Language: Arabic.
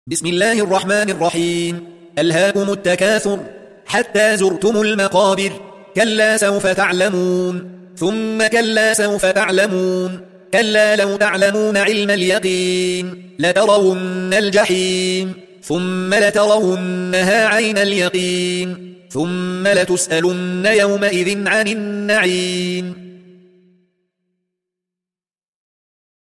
بسم الله الرحمن الرحيم. ألهاكم التكاثر حتى زرتم المقابر. كلا سوف تعلمون ثم كلا سوف تعلمون. كلا لو تعلمون علم اليقين لترون الجحيم ثم لترونها عين اليقين ثم لتسألن يومئذ عن النعيم.